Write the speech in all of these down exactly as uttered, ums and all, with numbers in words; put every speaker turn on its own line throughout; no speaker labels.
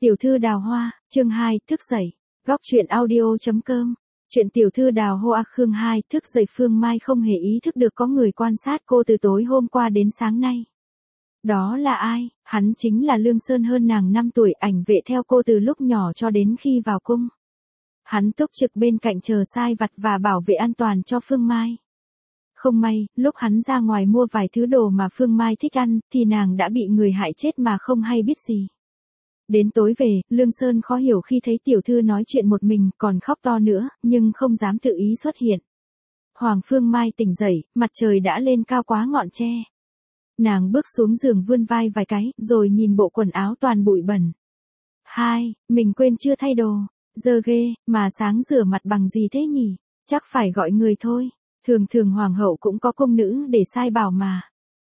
Tiểu thư đào hoa, chương hai, thức dậy. Góc truyện audio.com. Chuyện tiểu thư đào hoa Khương hai, thức dậy. Phương Mai không hề ý thức được có người quan sát cô từ tối hôm qua đến sáng nay. Đó là ai? Hắn chính là Lương Sơn, hơn nàng năm tuổi, ảnh vệ theo cô từ lúc nhỏ cho đến khi vào cung. Hắn túc trực bên cạnh chờ sai vặt và bảo vệ an toàn cho Phương Mai. Không may, lúc hắn ra ngoài mua vài thứ đồ mà Phương Mai thích ăn, thì nàng đã bị người hại chết mà không hay biết gì. Đến tối về, Lương Sơn khó hiểu khi thấy tiểu thư nói chuyện một mình, còn khóc to nữa, nhưng không dám tự ý xuất hiện. Hoàng Phương Mai tỉnh dậy, mặt trời đã lên cao quá ngọn tre. Nàng bước xuống giường vươn vai vài cái, rồi nhìn bộ quần áo toàn bụi bẩn. Hai, mình quên chưa thay đồ. Giờ ghê, mà sáng rửa mặt bằng gì thế nhỉ? Chắc phải gọi người thôi. Thường thường hoàng hậu cũng có cung nữ để sai bảo mà.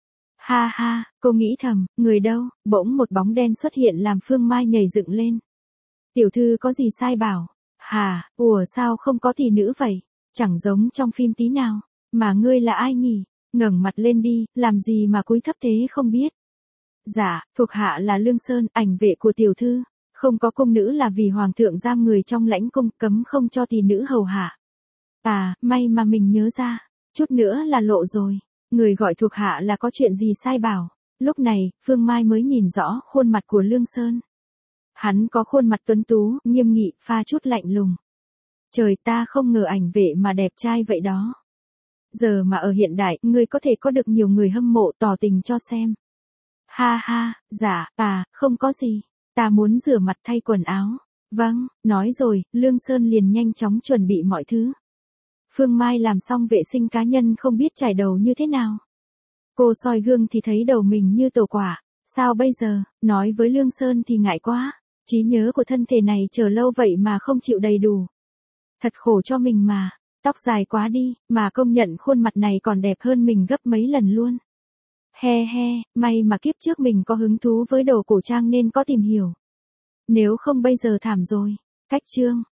Ha ha, cô nghĩ thầm, người đâu? Bỗng một bóng đen xuất hiện làm Phương Mai nhảy dựng lên. Tiểu thư có gì sai bảo? Hà, ủa sao không có tỷ nữ vậy? Chẳng giống trong phim tí nào. Mà ngươi là ai nhỉ? Ngẩng mặt lên đi, làm gì mà cúi thấp thế không biết. Dạ, thuộc hạ là Lương Sơn, ảnh vệ của tiểu thư. Không có cung nữ là vì hoàng thượng giam người trong lãnh cung, cấm không cho tỷ nữ hầu hạ. À, may mà mình nhớ ra. Chút nữa là lộ rồi. Người gọi thuộc hạ là có chuyện gì sai bảo. Lúc này, Phương Mai mới nhìn rõ khuôn mặt của Lương Sơn. Hắn có khuôn mặt tuấn tú, nghiêm nghị, pha chút lạnh lùng. Trời, ta không ngờ ảnh vệ mà đẹp trai vậy đó. Giờ mà ở hiện đại, ngươi có thể có được nhiều người hâm mộ tỏ tình cho xem. Ha ha, dạ, à, không có gì. Ta muốn rửa mặt thay quần áo. Vâng, nói rồi, Lương Sơn liền nhanh chóng chuẩn bị mọi thứ. Phương Mai làm xong vệ sinh cá nhân không biết chải đầu như thế nào. Cô soi gương thì thấy đầu mình như tổ quả. Sao bây giờ, nói với Lương Sơn thì ngại quá. Trí nhớ của thân thể này chờ lâu vậy mà không chịu đầy đủ. Thật khổ cho mình mà. Tóc dài quá đi, mà công nhận khuôn mặt này còn đẹp hơn mình gấp mấy lần luôn. He he, may mà kiếp trước mình có hứng thú với đồ cổ trang nên có tìm hiểu. Nếu không bây giờ thảm rồi. Cách chương.